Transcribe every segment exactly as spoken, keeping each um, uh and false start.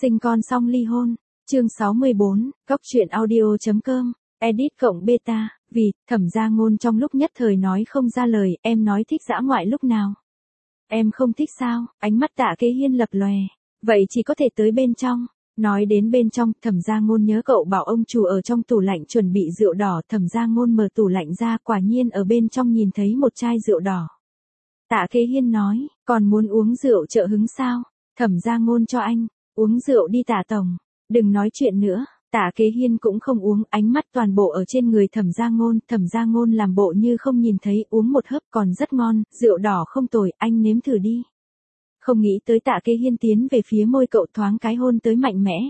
Sinh con xong ly hôn. Chương sáu mươi bốn, Cóc truyện audio chấm com, edit cộng beta, vì, Thẩm Gia Ngôn trong lúc nhất thời nói không ra lời, em nói thích dã ngoại lúc nào? Em không thích sao? Ánh mắt Tạ Kế Hiên lập lòe. Vậy chỉ có thể tới bên trong. Nói đến bên trong, Thẩm Gia Ngôn nhớ cậu bảo ông chủ ở trong tủ lạnh chuẩn bị rượu đỏ. Thẩm Gia Ngôn mở tủ lạnh ra, quả nhiên ở bên trong nhìn thấy một chai rượu đỏ. Tạ Kế Hiên nói, còn muốn uống rượu trợ hứng sao? Thẩm Gia Ngôn cho anh, uống rượu đi Tạ tổng. Đừng nói chuyện nữa. Tạ Kế Hiên cũng không uống, ánh mắt toàn bộ ở trên người Thẩm Gia Ngôn. Thẩm Gia Ngôn làm bộ như không nhìn thấy, uống một hớp còn rất ngon, rượu đỏ không tồi, anh nếm thử đi. Không nghĩ tới Tạ Kế Hiên tiến về phía môi cậu thoáng cái hôn tới mạnh mẽ.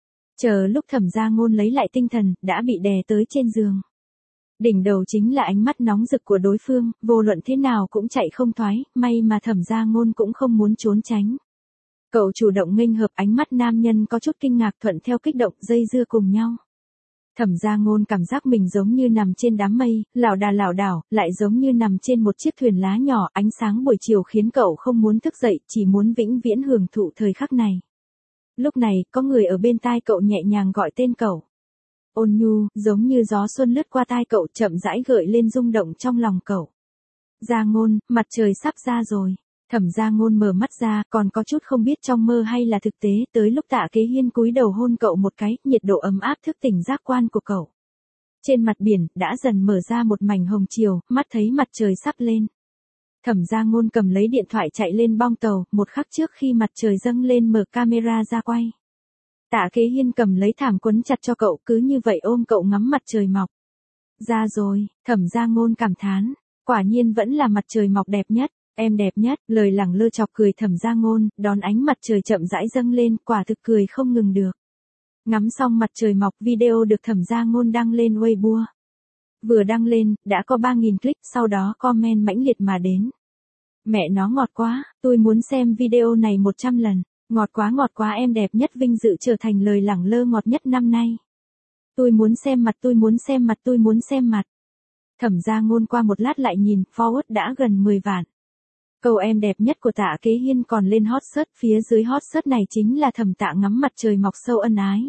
Chờ lúc Thẩm Gia Ngôn lấy lại tinh thần, đã bị đè tới trên giường. Đỉnh đầu chính là ánh mắt nóng rực của đối phương, vô luận thế nào cũng chạy không thoái, may mà Thẩm Gia Ngôn cũng không muốn trốn tránh. Cậu chủ động nghênh hợp, ánh mắt nam nhân có chút kinh ngạc thuận theo kích động dây dưa cùng nhau. Thẩm Gia Ngôn cảm giác mình giống như nằm trên đám mây, lảo đà lảo đảo, lại giống như nằm trên một chiếc thuyền lá nhỏ, ánh sáng buổi chiều khiến cậu không muốn thức dậy, chỉ muốn vĩnh viễn hưởng thụ thời khắc này. Lúc này, có người ở bên tai cậu nhẹ nhàng gọi tên cậu. Ôn nhu, giống như gió xuân lướt qua tai cậu chậm rãi gợi lên rung động trong lòng cậu. Gia Ngôn, mặt trời sắp ra rồi. Thẩm Gia Ngôn mở mắt ra, còn có chút không biết trong mơ hay là thực tế, tới lúc Tạ Kế Hiên cúi đầu hôn cậu một cái, nhiệt độ ấm áp thức tỉnh giác quan của cậu. Trên mặt biển, đã dần mở ra một mảnh hồng chiều, mắt thấy mặt trời sắp lên. Thẩm Gia Ngôn cầm lấy điện thoại chạy lên bong tàu, một khắc trước khi mặt trời dâng lên mở camera ra quay. Tạ Kế Hiên cầm lấy thảm quấn chặt cho cậu, cứ như vậy ôm cậu ngắm mặt trời mọc. Ra rồi, Thẩm Gia Ngôn cảm thán, quả nhiên vẫn là mặt trời mọc đẹp nhất. Em đẹp nhất, lời lẳng lơ chọc cười Thẩm Gia Ngôn, đón ánh mặt trời chậm rãi dâng lên, quả thực cười không ngừng được. Ngắm xong mặt trời mọc, video được Thẩm Gia Ngôn đăng lên Weibo. Vừa đăng lên, đã có ba nghìn click, sau đó comment mãnh liệt mà đến. Mẹ nó ngọt quá, tôi muốn xem video này một trăm lần, ngọt quá ngọt quá, em đẹp nhất, vinh dự trở thành lời lẳng lơ ngọt nhất năm nay. Tôi muốn xem mặt, tôi muốn xem mặt, tôi muốn xem mặt. Thẩm Gia Ngôn qua một lát lại nhìn, forward đã gần mười vạn. Câu em đẹp nhất của Tạ Kế Hiên còn lên hot search, phía dưới hot search này chính là Thẩm Tạ ngắm mặt trời mọc sâu ân ái.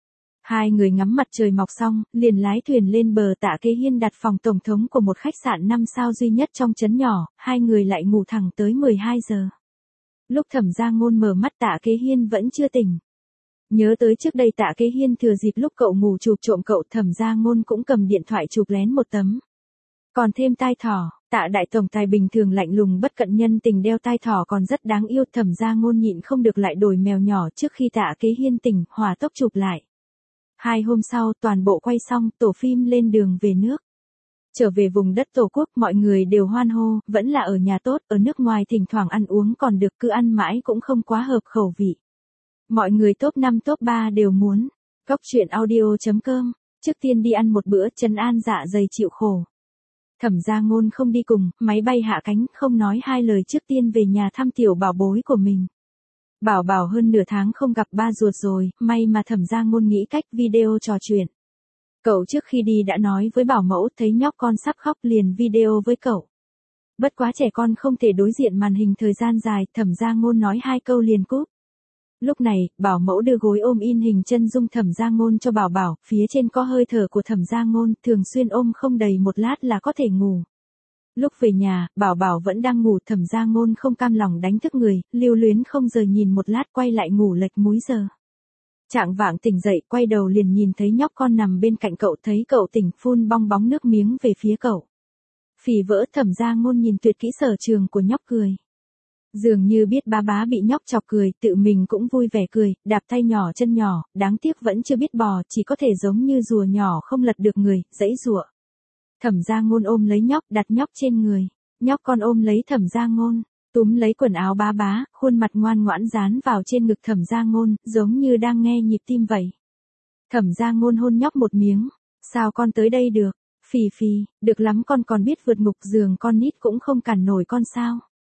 Hai người ngắm mặt trời mọc xong, liền lái thuyền lên bờ. Tạ Kế Hiên đặt phòng tổng thống của một khách sạn năm sao duy nhất trong trấn nhỏ, hai người lại ngủ thẳng tới mười hai giờ. Lúc Thẩm Gia Ngôn mở mắt, Tạ Kế Hiên vẫn chưa tỉnh. Nhớ tới trước đây Tạ Kế Hiên thừa dịp lúc cậu ngủ chụp trộm cậu, Thẩm Gia Ngôn cũng cầm điện thoại chụp lén một tấm. Còn thêm tai thỏ. Tạ đại tổng tài bình thường lạnh lùng bất cận nhân tình, đeo tai thỏ còn rất đáng yêu. Thẩm Gia Ngôn nhịn không được lại đổi mèo nhỏ trước khi Tạ Kế Hiên tỉnh, hỏa tốc chụp lại. Hai hôm sau, toàn bộ quay xong, tổ phim lên đường về nước. Trở về vùng đất tổ quốc, mọi người đều hoan hô, vẫn là ở nhà tốt, ở nước ngoài thỉnh thoảng ăn uống còn được, cứ ăn mãi cũng không quá hợp khẩu vị. Mọi người top năm top ba đều muốn. Cóc truyện audio chấm com, trước tiên đi ăn một bữa, trấn an dạ dày chịu khổ. Thẩm Gia Ngôn không đi cùng, máy bay hạ cánh, không nói hai lời trước tiên về nhà thăm tiểu bảo bối của mình. Bảo bảo hơn nửa tháng không gặp ba ruột rồi, may mà Thẩm Gia Ngôn nghĩ cách video trò chuyện. Cậu trước khi đi đã nói với bảo mẫu, thấy nhóc con sắp khóc liền video với cậu. Bất quá trẻ con không thể đối diện màn hình thời gian dài, Thẩm Gia Ngôn nói hai câu liền cúp. Lúc này, bảo mẫu đưa gối ôm in hình chân dung Thẩm Gia Ngôn cho bảo bảo, phía trên có hơi thở của Thẩm Gia Ngôn, thường xuyên ôm không đầy một lát là có thể ngủ. Lúc về nhà, bảo bảo vẫn đang ngủ, Thẩm Gia Ngôn không cam lòng đánh thức người, lưu luyến không rời nhìn một lát quay lại ngủ lệch múi giờ. Trạng vạng tỉnh dậy, quay đầu liền nhìn thấy nhóc con nằm bên cạnh cậu, thấy cậu tỉnh phun bong bóng nước miếng về phía cậu. Phì vỡ, Thẩm Gia Ngôn nhìn tuyệt kỹ sở trường của nhóc cười. Dường như biết bá bá bị nhóc chọc cười, tự mình cũng vui vẻ cười, đạp tay nhỏ chân nhỏ, đáng tiếc vẫn chưa biết bò, chỉ có thể giống như rùa nhỏ không lật được người, dãy rụa. Thẩm Gia Ngôn ôm lấy nhóc, đặt nhóc trên người, nhóc con ôm lấy Thẩm Gia Ngôn, túm lấy quần áo bá bá, khuôn mặt ngoan ngoãn dán vào trên ngực Thẩm Gia Ngôn, giống như đang nghe nhịp tim vậy. Thẩm Gia Ngôn hôn nhóc một miếng, sao con tới đây được, phì phì, được lắm, con còn biết vượt ngục giường, con nít cũng không cản nổi con sao.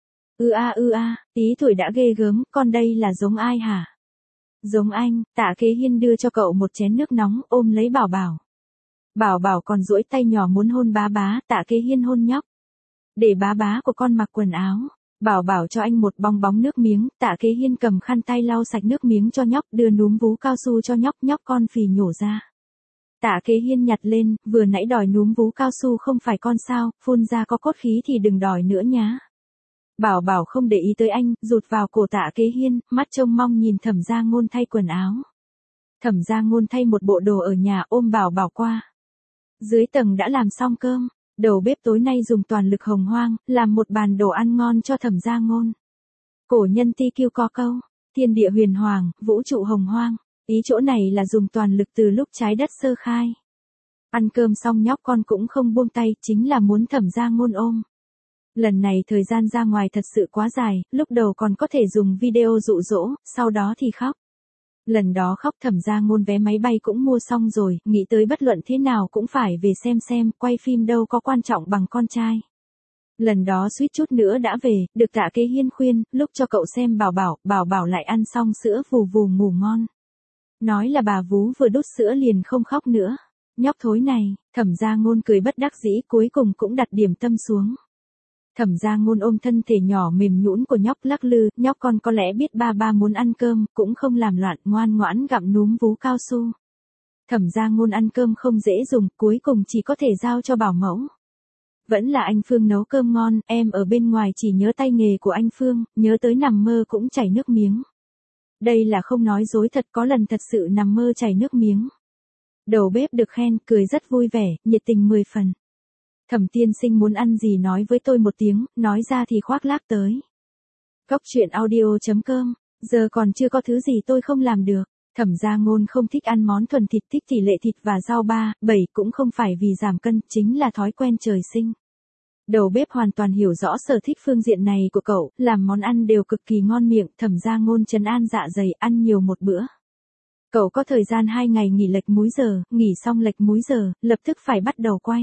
Ư a ư a, tí tuổi đã ghê gớm, con đây là giống ai hả? Giống anh. Tạ Kế Hiên đưa cho cậu một chén nước nóng, ôm lấy bảo bảo. Bảo bảo còn duỗi tay nhỏ muốn hôn bá bá, Tạ Kế Hiên hôn nhóc. Để bá bá của con mặc quần áo. Bảo bảo cho anh một bong bóng nước miếng, Tạ Kế Hiên cầm khăn tay lau sạch nước miếng cho nhóc, đưa núm vú cao su cho nhóc, nhóc con phì nhổ ra. Tạ Kế Hiên nhặt lên, vừa nãy đòi núm vú cao su không phải con sao, phun ra có cốt khí thì đừng đòi nữa nhá. Bảo bảo không để ý tới anh, rụt vào cổ Tạ Kế Hiên, mắt trông mong nhìn Thẩm Gia Ngôn thay quần áo. Thẩm Gia Ngôn thay một bộ đồ ở nhà, ôm bảo bảo qua. Dưới tầng đã làm xong cơm, đầu bếp tối nay dùng toàn lực hồng hoang, làm một bàn đồ ăn ngon cho Thẩm Gia Ngôn. Cổ nhân ti kiêu có câu, thiên địa huyền hoàng, vũ trụ hồng hoang. Ý chỗ này là dùng toàn lực từ lúc trái đất sơ khai. Ăn cơm xong nhóc con cũng không buông tay, chính là muốn Thẩm Gia Ngôn ôm. Lần này thời gian ra ngoài thật sự quá dài, lúc đầu còn có thể dùng video dụ dỗ, sau đó thì khóc. Lần đó khóc Thẩm Gia Ngôn vé máy bay cũng mua xong rồi, nghĩ tới bất luận thế nào cũng phải về xem xem, quay phim đâu có quan trọng bằng con trai. Lần đó suýt chút nữa đã về, được Tạ Kế Hiên khuyên, lúc cho cậu xem bảo bảo, bảo bảo lại ăn xong sữa vù vù ngủ ngon. Nói là bà vú vừa đút sữa liền không khóc nữa. Nhóc thối này, Thẩm Gia Ngôn cười bất đắc dĩ, cuối cùng cũng đặt điểm tâm xuống. Thẩm Gia Ngôn ôm thân thể nhỏ mềm nhũn của nhóc lắc lư, nhóc con có lẽ biết ba ba muốn ăn cơm, cũng không làm loạn, ngoan ngoãn gặm núm vú cao su. Thẩm Gia Ngôn ăn cơm không dễ dùng, cuối cùng chỉ có thể giao cho bảo mẫu. Vẫn là anh Phương nấu cơm ngon, em ở bên ngoài chỉ nhớ tay nghề của anh Phương, nhớ tới nằm mơ cũng chảy nước miếng. Đây là không nói dối thật, có lần thật sự nằm mơ chảy nước miếng. Đầu bếp được khen, cười rất vui vẻ, nhiệt tình mười phần. Thẩm tiên sinh muốn ăn gì nói với tôi một tiếng, nói ra thì khoác lác tới. Cóc truyện audio chấm com, giờ còn chưa có thứ gì tôi không làm được. Thẩm Gia Ngôn không thích ăn món thuần thịt, thích tỷ lệ thịt và rau ba, bảy, cũng không phải vì giảm cân, chính là thói quen trời sinh. Đầu bếp hoàn toàn hiểu rõ sở thích phương diện này của cậu, làm món ăn đều cực kỳ ngon miệng, Thẩm Gia Ngôn trấn an dạ dày, ăn nhiều một bữa. Cậu có thời gian hai ngày nghỉ lệch múi giờ, nghỉ xong lệch múi giờ, lập tức phải bắt đầu quay.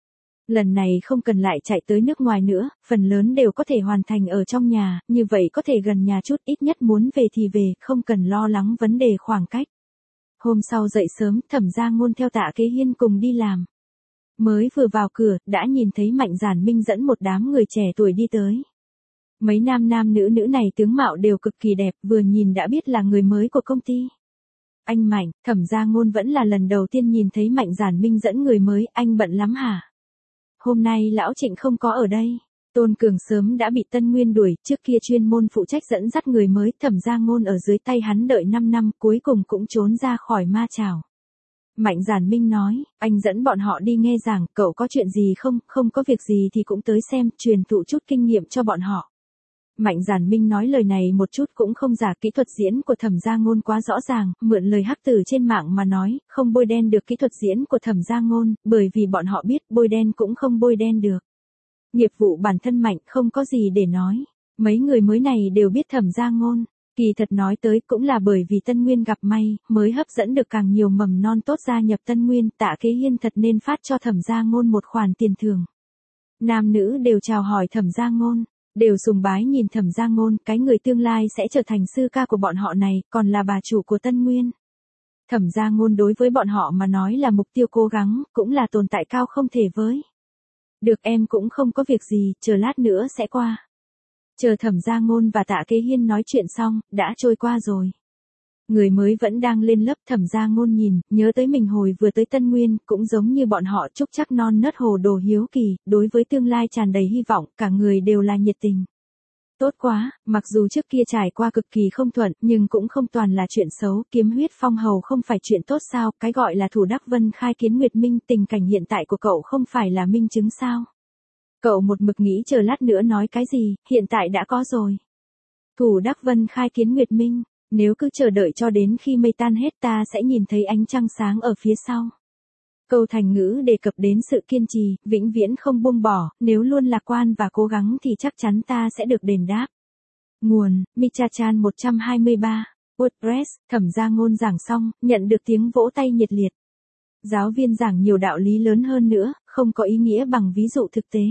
Lần này không cần lại chạy tới nước ngoài nữa, phần lớn đều có thể hoàn thành ở trong nhà, như vậy có thể gần nhà chút, ít nhất muốn về thì về, không cần lo lắng vấn đề khoảng cách. Hôm sau dậy sớm, Thẩm Gia Ngôn theo Tạ Kế Hiên cùng đi làm. Mới vừa vào cửa, đã nhìn thấy Mạnh Giản Minh dẫn một đám người trẻ tuổi đi tới. Mấy nam nam nữ nữ này tướng mạo đều cực kỳ đẹp, vừa nhìn đã biết là người mới của công ty. Anh Mạnh, Thẩm Gia Ngôn vẫn là lần đầu tiên nhìn thấy Mạnh Giản Minh dẫn người mới, anh bận lắm hả? Hôm nay lão Trịnh không có ở đây. Tôn Cường sớm đã bị Tân Nguyên đuổi, trước kia chuyên môn phụ trách dẫn dắt người mới, Thẩm Gia Ngôn ở dưới tay hắn đợi năm năm, cuối cùng cũng trốn ra khỏi ma chảo. Mạnh Giản Minh nói, anh dẫn bọn họ đi nghe giảng, cậu có chuyện gì không, không có việc gì thì cũng tới xem, truyền thụ chút kinh nghiệm cho bọn họ. Mạnh Giản Minh nói lời này một chút cũng không giả, kỹ thuật diễn của Thẩm Gia Ngôn quá rõ ràng, mượn lời hắc tử trên mạng mà nói, không bôi đen được kỹ thuật diễn của Thẩm Gia Ngôn, bởi vì bọn họ biết bôi đen cũng không bôi đen được. Nghiệp vụ bản thân mạnh không có gì để nói. Mấy người mới này đều biết Thẩm Gia Ngôn. Kỳ thật nói tới cũng là bởi vì Tân Nguyên gặp may, mới hấp dẫn được càng nhiều mầm non tốt gia nhập Tân Nguyên, Tạ Kế Hiên thật nên phát cho Thẩm Gia Ngôn một khoản tiền thưởng. Nam nữ đều chào hỏi Thẩm Gia Ngôn, đều sùng bái nhìn Thẩm Gia Ngôn, cái người tương lai sẽ trở thành sư ca của bọn họ này, còn là bà chủ của Tân Nguyên. Thẩm Gia Ngôn đối với bọn họ mà nói là mục tiêu cố gắng, cũng là tồn tại cao không thể với. Được, em cũng không có việc gì, chờ lát nữa sẽ qua. Chờ Thẩm Gia Ngôn và Tạ Kế Hiên nói chuyện xong, đã trôi qua rồi. Người mới vẫn đang lên lớp, Thẩm Gia Ngôn nhìn, nhớ tới mình hồi vừa tới Tân Nguyên, cũng giống như bọn họ trúc chắc non nớt hồ đồ hiếu kỳ, đối với tương lai tràn đầy hy vọng, cả người đều là nhiệt tình. Tốt quá, mặc dù trước kia trải qua cực kỳ không thuận, nhưng cũng không toàn là chuyện xấu, kiếm huyết phong hầu không phải chuyện tốt sao, cái gọi là thủ đắc vân khai kiến nguyệt minh, tình cảnh hiện tại của cậu không phải là minh chứng sao. Cậu một mực nghĩ chờ lát nữa nói cái gì, hiện tại đã có rồi. Thủ đắc vân khai kiến nguyệt minh, nếu cứ chờ đợi cho đến khi mây tan hết ta sẽ nhìn thấy ánh trăng sáng ở phía sau. Câu thành ngữ đề cập đến sự kiên trì, vĩnh viễn không buông bỏ, nếu luôn lạc quan và cố gắng thì chắc chắn ta sẽ được đền đáp. Nguồn, Micha-chan một trăm hai mươi ba, WordPress, Thẩm Gia Ngôn giảng xong, nhận được tiếng vỗ tay nhiệt liệt. Giáo viên giảng nhiều đạo lý lớn hơn nữa, không có ý nghĩa bằng ví dụ thực tế.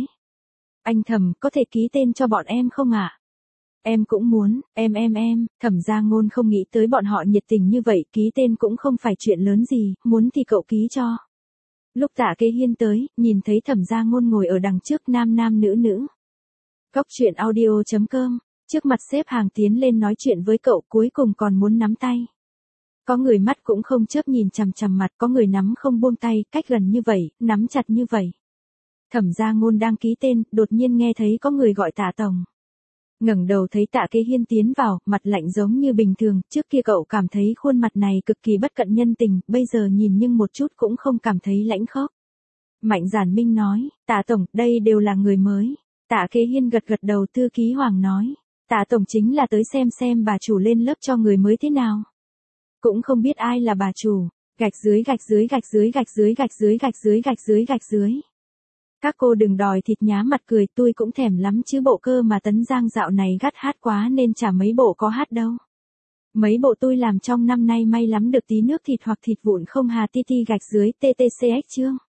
Anh Thẩm, có thể ký tên cho bọn em không ạ? À? Em cũng muốn, em em em, Thẩm Gia Ngôn không nghĩ tới bọn họ nhiệt tình như vậy, ký tên cũng không phải chuyện lớn gì, muốn thì cậu ký cho. Lúc Tạ Kế Hiên tới, nhìn thấy Thẩm Gia Ngôn ngồi ở đằng trước nam nam nữ nữ. Cóc truyện audio chấm com, trước mặt xếp hàng tiến lên nói chuyện với cậu cuối cùng còn muốn nắm tay. Có người mắt cũng không chớp nhìn chằm chằm mặt, có người nắm không buông tay, cách gần như vậy, nắm chặt như vậy. Thẩm Gia Ngôn đang ký tên, đột nhiên nghe thấy có người gọi Tạ tổng. Ngẩng đầu thấy Tạ Kế Hiên tiến vào, mặt lạnh giống như bình thường, trước kia cậu cảm thấy khuôn mặt này cực kỳ bất cận nhân tình, bây giờ nhìn nhưng một chút cũng không cảm thấy lãnh khốc. Mạnh Giản Minh nói, Tạ tổng, đây đều là người mới. Tạ Kế Hiên gật gật đầu, thư ký Hoàng nói, Tạ tổng chính là tới xem xem bà chủ lên lớp cho người mới thế nào. Cũng không biết ai là bà chủ, gạch dưới gạch dưới gạch dưới gạch dưới gạch dưới gạch dưới gạch dưới gạch dưới. Các cô đừng đòi thịt nhá mặt cười, tôi cũng thèm lắm chứ bộ cơ mà Tấn Giang dạo này gắt hát quá nên chả mấy bộ có hát đâu. Mấy bộ tôi làm trong năm nay may lắm được tí nước thịt hoặc thịt vụn không hà ti ti gạch dưới ttcx chương.